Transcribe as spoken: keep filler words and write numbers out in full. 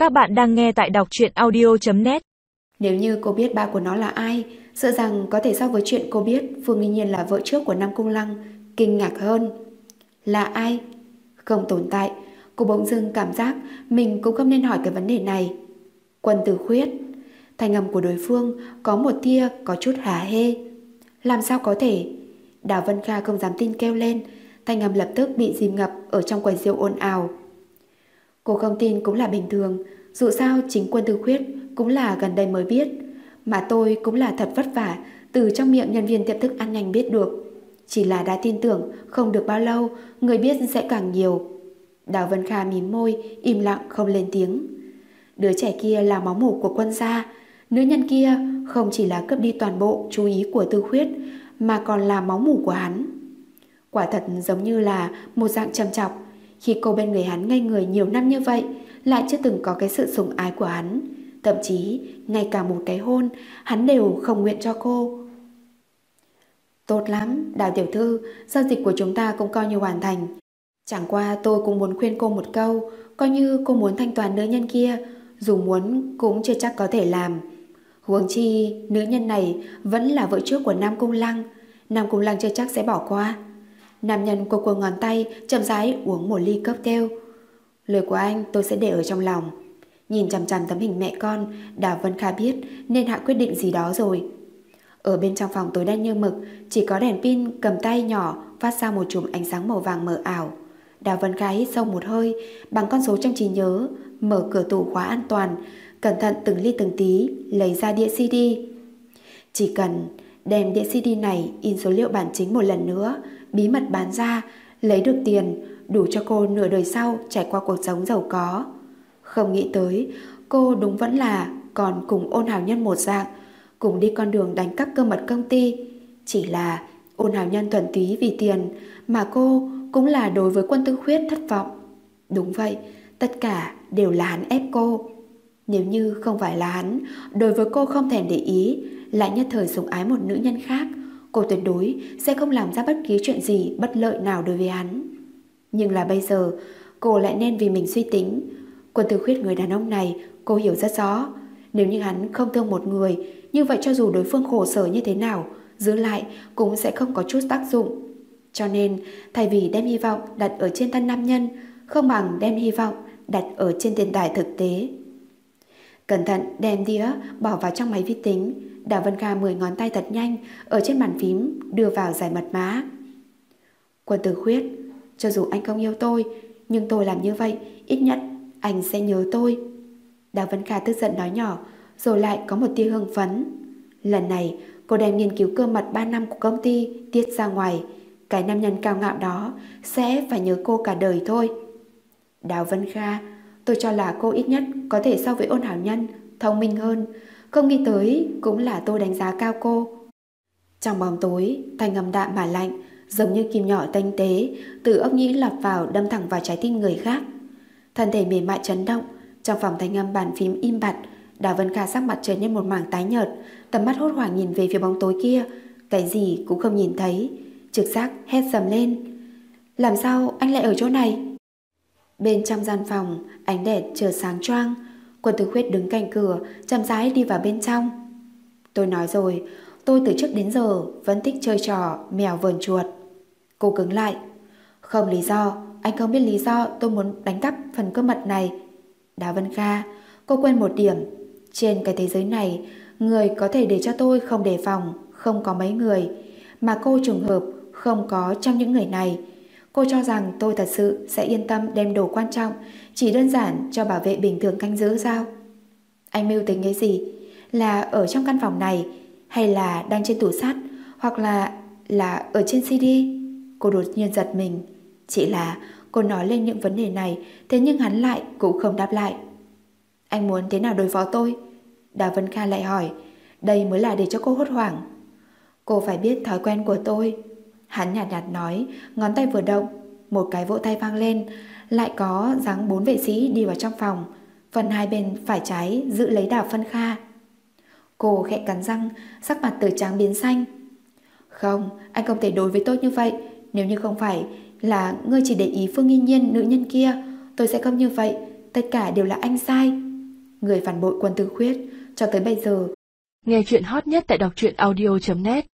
Các bạn đang nghe tại đọc truyện audio chấm net. Nếu như cô biết ba của nó là ai, sợ rằng có thể so với chuyện cô biết Phương Nghi Nhiên là vợ trước của Nam Cung Lăng kinh ngạc hơn. Là ai? Không tồn tại. Cô bỗng dưng cảm giác mình cũng không nên hỏi cái vấn đề này. Quân Tử Khuyết. Thanh âm của đối phương có một tia có chút hả hê. Làm sao có thể? Đào Vân Kha không dám tin kêu lên. Thanh âm lập tức bị dìm ngập ở trong quầy rượu ồn ào. Cô không tin cũng là bình thường. Dù sao chính Quân Tử Khuyết cũng là gần đây mới biết, mà tôi cũng là thật vất vả từ trong miệng nhân viên tiệm thức ăn nhanh biết được. Chỉ là đã tin tưởng không được bao lâu, người biết sẽ càng nhiều. Đào Vân Kha mím môi, im lặng không lên tiếng. Đứa trẻ kia là máu mủ của Quân gia. Nữ nhân kia không chỉ là cướp đi toàn bộ chú ý của Tư Khuyết, mà còn là máu mủ của hắn. Quả thật giống như là một dạng trầm trọng. Khi cô bên người hắn ngây người nhiều năm như vậy, lại chưa từng có cái sự sủng ái của hắn. Thậm chí ngay cả một cái hôn hắn đều không nguyện cho cô. Tốt lắm, Đào tiểu thư, giao dịch của chúng ta cũng coi như hoàn thành. Chẳng qua tôi cũng muốn khuyên cô một câu, coi như cô muốn thanh toán nữ nhân kia, dù muốn cũng chưa chắc có thể làm. Huống chi nữ nhân này vẫn là vợ trước của Nam Cung Lăng, Nam Cung Lăng chưa chắc sẽ bỏ qua. Nam nhân cô cuồng ngón tay chậm rãi uống một ly cocktail. Lời của anh tôi sẽ để ở trong lòng. Nhìn chằm chằm tấm hình mẹ con, Đào Vân Kha biết nên hạ quyết định gì đó rồi. Ở bên trong phòng tối đen như mực, chỉ có đèn pin cầm tay nhỏ phát ra một chùm ánh sáng màu vàng mờ ảo. Đào Vân Kha hít sâu một hơi, bằng con số trong trí nhớ, mở cửa tủ khóa an toàn, cẩn thận từng ly từng tí lấy ra đĩa xê đê. Chỉ cần đem đĩa xê đê này in số liệu bản chính một lần nữa, bí mật bán ra, lấy được tiền, đủ cho cô nửa đời sau trải qua cuộc sống giàu có. Không nghĩ tới, cô đúng vẫn là còn cùng Ôn Hào Nhân một dạng, cùng đi con đường đánh cắp cơ mật công ty. Chỉ là Ôn Hào Nhân thuần túy vì tiền, mà cô cũng là đối với Quân Tử Khuyết thất vọng. Đúng vậy, tất cả đều là hắn ép cô. Nếu như không phải là hắn, đối với cô không thèm để ý, lại nhất thời sủng ái một nữ nhân khác, cô tuyệt đối sẽ không làm ra bất kỳ chuyện gì bất lợi nào đối với hắn. Nhưng là bây giờ, cô lại nên vì mình suy tính. Quân Tử Khuyết người đàn ông này cô hiểu rất rõ. Nếu như hắn không thương một người, như vậy cho dù đối phương khổ sở như thế nào, giữ lại cũng sẽ không có chút tác dụng. Cho nên thay vì đem hy vọng đặt ở trên thân nam nhân, không bằng đem hy vọng đặt ở trên tiền tài thực tế. Cẩn thận đem đĩa bỏ vào trong máy vi tính. Đào Vân Kha mười ngón tay thật nhanh ở trên bàn phím đưa vào giải mật mã. Quân Tử Khuyết, cho dù anh không yêu tôi, nhưng tôi làm như vậy ít nhất anh sẽ nhớ tôi. Đào Vân Kha tức giận nói nhỏ, rồi lại có một tia hưng phấn. Lần này cô đem nghiên cứu cơ mật ba năm của công ty tiết ra ngoài. Cái nam nhân cao ngạo đó sẽ phải nhớ cô cả đời thôi. Đào Vân Kha, tôi cho là cô ít nhất có thể so với Ôn Hảo Nhân thông minh hơn. Không nghĩ tới cũng là tôi đánh giá cao cô. Trong bóng tối, thanh âm đạm mà lạnh, giống như kim nhỏ tinh tế từ ốc nhĩ lọt vào đâm thẳng vào trái tim người khác. Thân thể mềm mại chấn động. Trong phòng thanh âm bàn phím im bặt. Đào Vân Kha sắc mặt trở nên một mảng tái nhợt, tầm mắt hốt hoảng nhìn về phía bóng tối kia, cái gì cũng không nhìn thấy. Trực giác hét dầm lên, làm sao anh lại ở chỗ này? Bên trong gian phòng, ánh đèn chợt sáng choang. Quân Tử Khuyết đứng cạnh cửa, chậm rãi đi vào bên trong. Tôi nói rồi, tôi từ trước đến giờ vẫn thích chơi trò mèo vờn chuột. Cô cứng lại. Không lý do, anh không biết lý do tôi muốn đánh cắp phần cơ mật này. Đào Vân Kha, cô quên một điểm. Trên cái thế giới này, người có thể để cho tôi không đề phòng không có mấy người, mà cô trùng hợp không có trong những người này. Cô cho rằng tôi thật sự sẽ yên tâm đem đồ quan trọng chỉ đơn giản cho bảo vệ bình thường canh giữ sao? Anh mưu tính cái gì? Là ở trong căn phòng này, hay là đang trên tủ sắt, hoặc là là ở trên xê đê? Cô đột nhiên giật mình. Chỉ là cô nói lên những vấn đề này, thế nhưng hắn lại cũng không đáp lại. Anh muốn thế nào đối phó tôi? Đào Vân Kha lại hỏi. Đây mới là để cho cô hốt hoảng. Cô phải biết thói quen của tôi. Hắn nhạt nhạt nói, ngón tay vừa động, một cái vỗ tay vang lên, lại có dáng bốn vệ sĩ đi vào trong phòng, phần hai bên phải trái giữ lấy Đào Vân Kha. Cô khẽ cắn răng, sắc mặt từ trắng biến xanh. Không, anh không thể đối với tôi như vậy. Nếu như không phải là ngươi chỉ để ý Phương Nghi Nhiên nữ nhân kia, tôi sẽ không như vậy. Tất cả đều là anh sai. người phản bội Quân Tư Khuyết. Cho tới bây giờ, nghe chuyện hot nhất tại đọc truyện audio chấm net.